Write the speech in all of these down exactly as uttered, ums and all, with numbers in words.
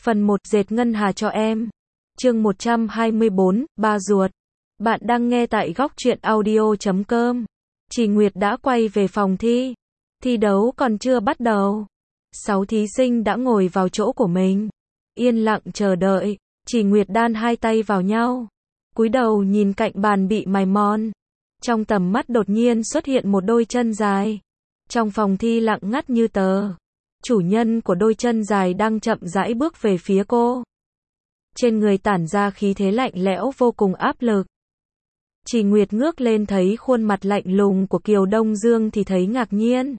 Phần một dệt ngân hà cho em. Chương một trăm hai mươi bốn, ba ruột. Bạn đang nghe tại góc truyện audio chấm com. Chị Nguyệt đã quay về phòng thi. Thi đấu còn chưa bắt đầu. Sáu thí sinh đã ngồi vào chỗ của mình. Yên lặng chờ đợi. Chị Nguyệt đan hai tay vào nhau. Cúi đầu nhìn cạnh bàn bị mài mòn. Trong tầm mắt đột nhiên xuất hiện một đôi chân dài. Trong phòng thi lặng ngắt như tờ. Chủ nhân của đôi chân dài đang chậm rãi bước về phía cô. Trên người tản ra khí thế lạnh lẽo vô cùng áp lực. Chị Nguyệt ngước lên thấy khuôn mặt lạnh lùng của Kiều Đông Dương thì thấy ngạc nhiên.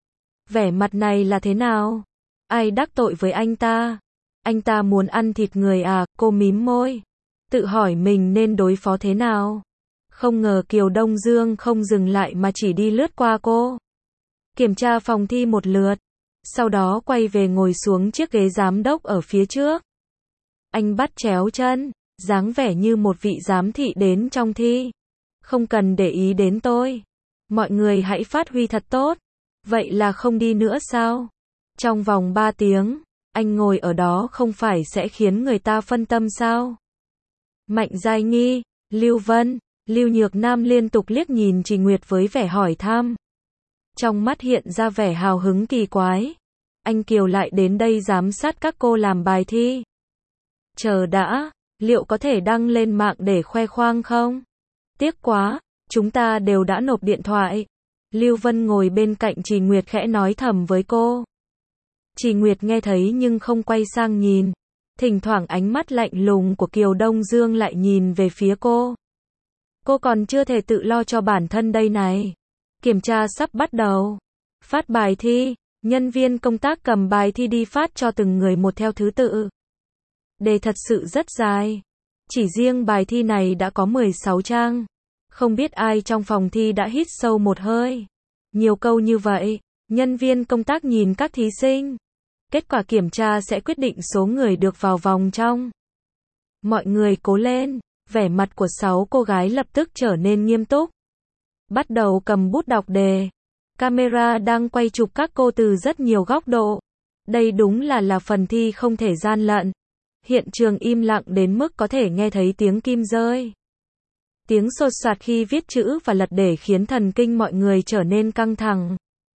Vẻ mặt này là thế nào? Ai đắc tội với anh ta? Anh ta muốn ăn thịt người à? Cô mím môi. Tự hỏi mình nên đối phó thế nào? Không ngờ Kiều Đông Dương không dừng lại mà chỉ đi lướt qua cô. Kiểm tra phòng thi một lượt. Sau đó quay về ngồi xuống chiếc ghế giám đốc ở phía trước. Anh bắt chéo chân, dáng vẻ như một vị giám thị đến trong thi. Không cần để ý đến tôi. Mọi người hãy phát huy thật tốt. Vậy là không đi nữa sao? Trong vòng ba tiếng, anh ngồi ở đó không phải sẽ khiến người ta phân tâm sao? Mạnh Giai Nghi, Lưu Vân, Lưu Nhược Nam liên tục liếc nhìn chị Nguyệt với vẻ hỏi thăm. Trong mắt hiện ra vẻ hào hứng kỳ quái. Anh Kiều lại đến đây giám sát các cô làm bài thi. Chờ đã, liệu có thể đăng lên mạng để khoe khoang không? Tiếc quá, chúng ta đều đã nộp điện thoại. Lưu Vân ngồi bên cạnh chị Nguyệt khẽ nói thầm với cô. Chị Nguyệt nghe thấy nhưng không quay sang nhìn. Thỉnh thoảng ánh mắt lạnh lùng của Kiều Đông Dương lại nhìn về phía cô. Cô còn chưa thể tự lo cho bản thân đây này. Kiểm tra sắp bắt đầu. Phát bài thi, nhân viên công tác cầm bài thi đi phát cho từng người một theo thứ tự. Đề thật sự rất dài. Chỉ riêng bài thi này đã có mười sáu trang. Không biết ai trong phòng thi đã hít sâu một hơi. Nhiều câu như vậy, nhân viên công tác nhìn các thí sinh. Kết quả kiểm tra sẽ quyết định số người được vào vòng trong. Mọi người cố lên, vẻ mặt của sáu cô gái lập tức trở nên nghiêm túc. Bắt đầu cầm bút đọc đề. Camera đang quay chụp các cô từ rất nhiều góc độ. Đây đúng là là phần thi không thể gian lận. Hiện trường im lặng đến mức có thể nghe thấy tiếng kim rơi. Tiếng sột soạt khi viết chữ và lật để khiến thần kinh mọi người trở nên căng thẳng.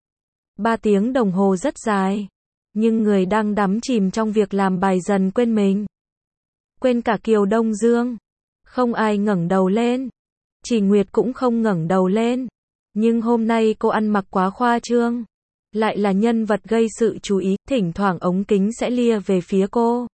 Ba tiếng đồng hồ rất dài. Nhưng người đang đắm chìm trong việc làm bài dần quên mình. Quên cả Kiều Đông Dương. Không ai ngẩng đầu lên. Chị Nguyệt cũng không ngẩng đầu lên. Nhưng hôm nay cô ăn mặc quá khoa trương. Lại là nhân vật gây sự chú ý, thỉnh thoảng ống kính sẽ lia về phía cô.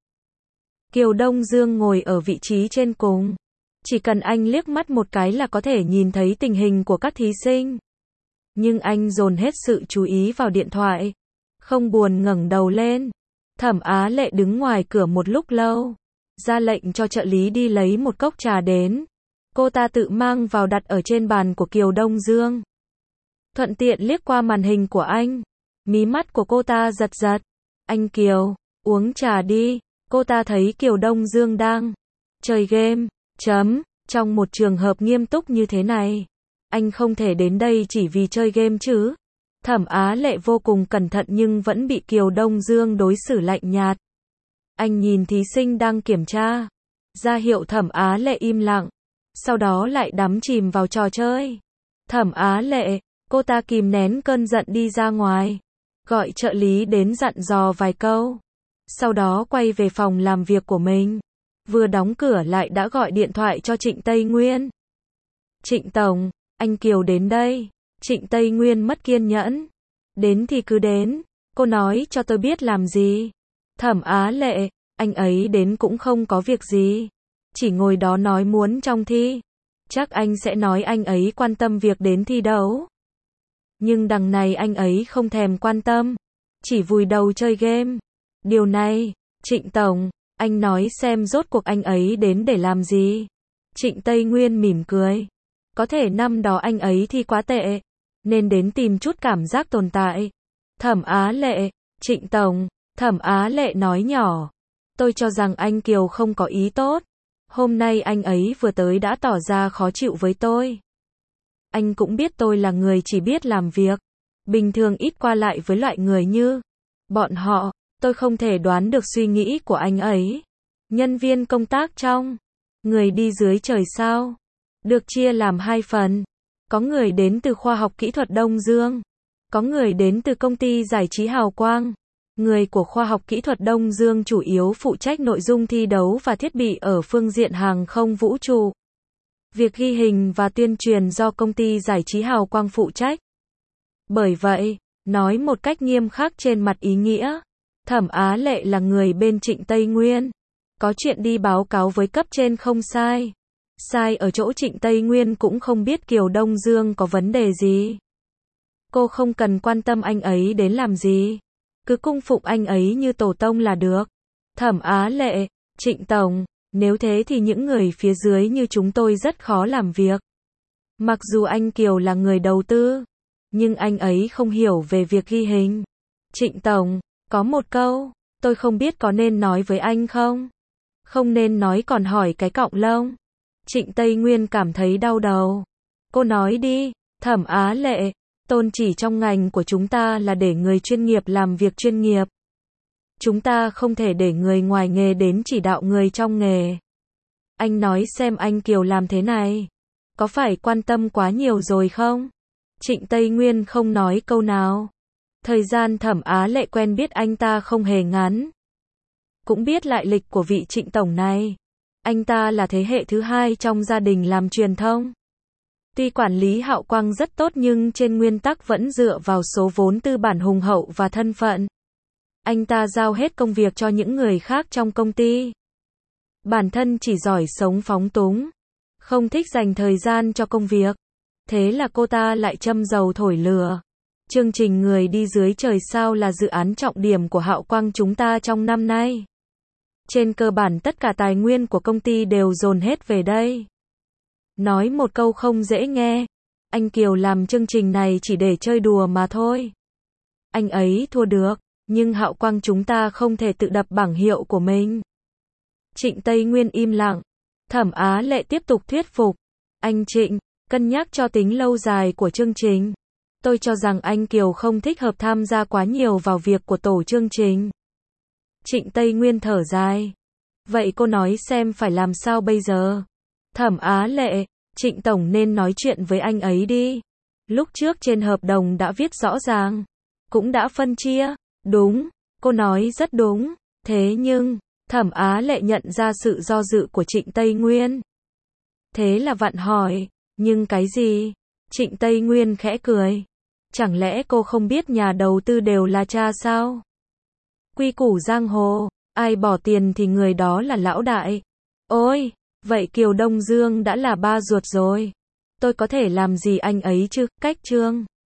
Kiều Đông Dương ngồi ở vị trí trên cùng. Chỉ cần anh liếc mắt một cái là có thể nhìn thấy tình hình của các thí sinh. Nhưng anh dồn hết sự chú ý vào điện thoại. Không buồn ngẩng đầu lên. Thẩm Á Lệ đứng ngoài cửa một lúc lâu. Ra lệnh cho trợ lý đi lấy một cốc trà đến. Cô ta tự mang vào đặt ở trên bàn của Kiều Đông Dương. Thuận tiện liếc qua màn hình của anh. Mí mắt của cô ta giật giật. Anh Kiều, uống trà đi. Cô ta thấy Kiều Đông Dương đang chơi game. Chấm. Trong một trường hợp nghiêm túc như thế này, anh không thể đến đây chỉ vì chơi game chứ. Thẩm Á Lệ vô cùng cẩn thận nhưng vẫn bị Kiều Đông Dương đối xử lạnh nhạt. Anh nhìn thí sinh đang kiểm tra. Ra hiệu Thẩm Á Lệ im lặng. Sau đó lại đắm chìm vào trò chơi. Thẩm Á Lệ, cô ta kìm nén cơn giận đi ra ngoài. Gọi trợ lý đến dặn dò vài câu. Sau đó quay về phòng làm việc của mình. Vừa đóng cửa lại đã gọi điện thoại cho Trịnh Tây Nguyên. Trịnh Tổng, anh Kiều đến đây. Trịnh Tây Nguyên mất kiên nhẫn. Đến thì cứ đến. Cô nói cho tôi biết làm gì. Thẩm Á Lệ, anh ấy đến cũng không có việc gì. Chỉ ngồi đó nói muốn trong thi. Chắc anh sẽ nói anh ấy quan tâm việc đến thi đấu. Nhưng đằng này anh ấy không thèm quan tâm. Chỉ vùi đầu chơi game. Điều này, Trịnh Tổng, anh nói xem rốt cuộc anh ấy đến để làm gì. Trịnh Tây Nguyên mỉm cười. Có thể năm đó anh ấy thi quá tệ. Nên đến tìm chút cảm giác tồn tại. Thẩm Á Lệ, Trịnh Tổng, Thẩm Á Lệ nói nhỏ. Tôi cho rằng anh Kiều không có ý tốt. Hôm nay anh ấy vừa tới đã tỏ ra khó chịu với tôi. Anh cũng biết tôi là người chỉ biết làm việc. Bình thường ít qua lại với loại người như bọn họ. Tôi không thể đoán được suy nghĩ của anh ấy. Nhân viên công tác trong Người đi dưới trời sao được chia làm hai phần. Có người đến từ khoa học kỹ thuật Đông Dương. Có người đến từ công ty giải trí Hào Quang. Người của khoa học kỹ thuật Đông Dương chủ yếu phụ trách nội dung thi đấu và thiết bị ở phương diện hàng không vũ trụ. Việc ghi hình và tuyên truyền do công ty giải trí Hào Quang phụ trách. Bởi vậy, nói một cách nghiêm khắc trên mặt ý nghĩa, Thẩm Á Lệ là người bên Trịnh Tây Nguyên. Có chuyện đi báo cáo với cấp trên không sai. Sai ở chỗ Trịnh Tây Nguyên cũng không biết Kiều Đông Dương có vấn đề gì. Cô không cần quan tâm anh ấy đến làm gì. Cứ cung phụng anh ấy như tổ tông là được. Thẩm Á Lệ, Trịnh Tổng, nếu thế thì những người phía dưới như chúng tôi rất khó làm việc. Mặc dù anh Kiều là người đầu tư, nhưng anh ấy không hiểu về việc ghi hình. Trịnh Tổng, có một câu, tôi không biết có nên nói với anh không? Không nên nói còn hỏi cái cọng lông. Trịnh Tây Nguyên cảm thấy đau đầu. Cô nói đi, Thẩm Á Lệ, tôn chỉ trong ngành của chúng ta là để người chuyên nghiệp làm việc chuyên nghiệp. Chúng ta không thể để người ngoài nghề đến chỉ đạo người trong nghề. Anh nói xem anh Kiều làm thế này, có phải quan tâm quá nhiều rồi không? Trịnh Tây Nguyên không nói câu nào. Thời gian Thẩm Á Lệ quen biết anh ta không hề ngắn. Cũng biết lại lịch của vị Trịnh Tổng này. Anh ta là thế hệ thứ hai trong gia đình làm truyền thông. Tuy quản lý Hạo Quang rất tốt nhưng trên nguyên tắc vẫn dựa vào số vốn tư bản hùng hậu và thân phận. Anh ta giao hết công việc cho những người khác trong công ty. Bản thân chỉ giỏi sống phóng túng, không thích dành thời gian cho công việc. Thế là cô ta lại châm dầu thổi lửa. Chương trình Người đi dưới trời sao là dự án trọng điểm của Hạo Quang chúng ta trong năm nay. Trên cơ bản tất cả tài nguyên của công ty đều dồn hết về đây. Nói một câu không dễ nghe, anh Kiều làm chương trình này chỉ để chơi đùa mà thôi. Anh ấy thua được, nhưng Hạo Quang chúng ta không thể tự đập bảng hiệu của mình. Trịnh Tây Nguyên im lặng. Thẩm Á Lệ tiếp tục thuyết phục. Anh Trịnh, cân nhắc cho tính lâu dài của chương trình. Tôi cho rằng anh Kiều không thích hợp tham gia quá nhiều vào việc của tổ chương trình. Trịnh Tây Nguyên thở dài. Vậy cô nói xem phải làm sao bây giờ? Thẩm Á Lệ, Trịnh Tổng nên nói chuyện với anh ấy đi. Lúc trước trên hợp đồng đã viết rõ ràng. Cũng đã phân chia. Đúng, cô nói rất đúng. Thế nhưng, Thẩm Á Lệ nhận ra sự do dự của Trịnh Tây Nguyên. Thế là vặn hỏi, nhưng cái gì? Trịnh Tây Nguyên khẽ cười. Chẳng lẽ cô không biết nhà đầu tư đều là cha sao? Quy củ giang hồ, ai bỏ tiền thì người đó là lão đại. Ôi, vậy Kiều Đông Dương đã là ba ruột rồi. Tôi có thể làm gì anh ấy chứ? Cách chương